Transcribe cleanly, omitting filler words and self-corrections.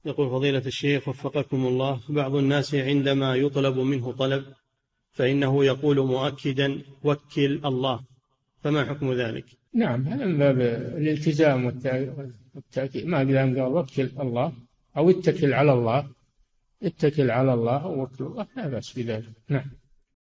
يقول فضيلة الشيخ وفقكم الله، بعض الناس عندما يطلب منه طلب فإنه يقول مؤكدا وكل الله، فما حكم ذلك؟ نعم، هذا من باب الالتزام والتأكيد. ما دام قال وكل الله أو اتكل على الله، اتكل على الله ووكل الله، لا بأس بذلك. نعم.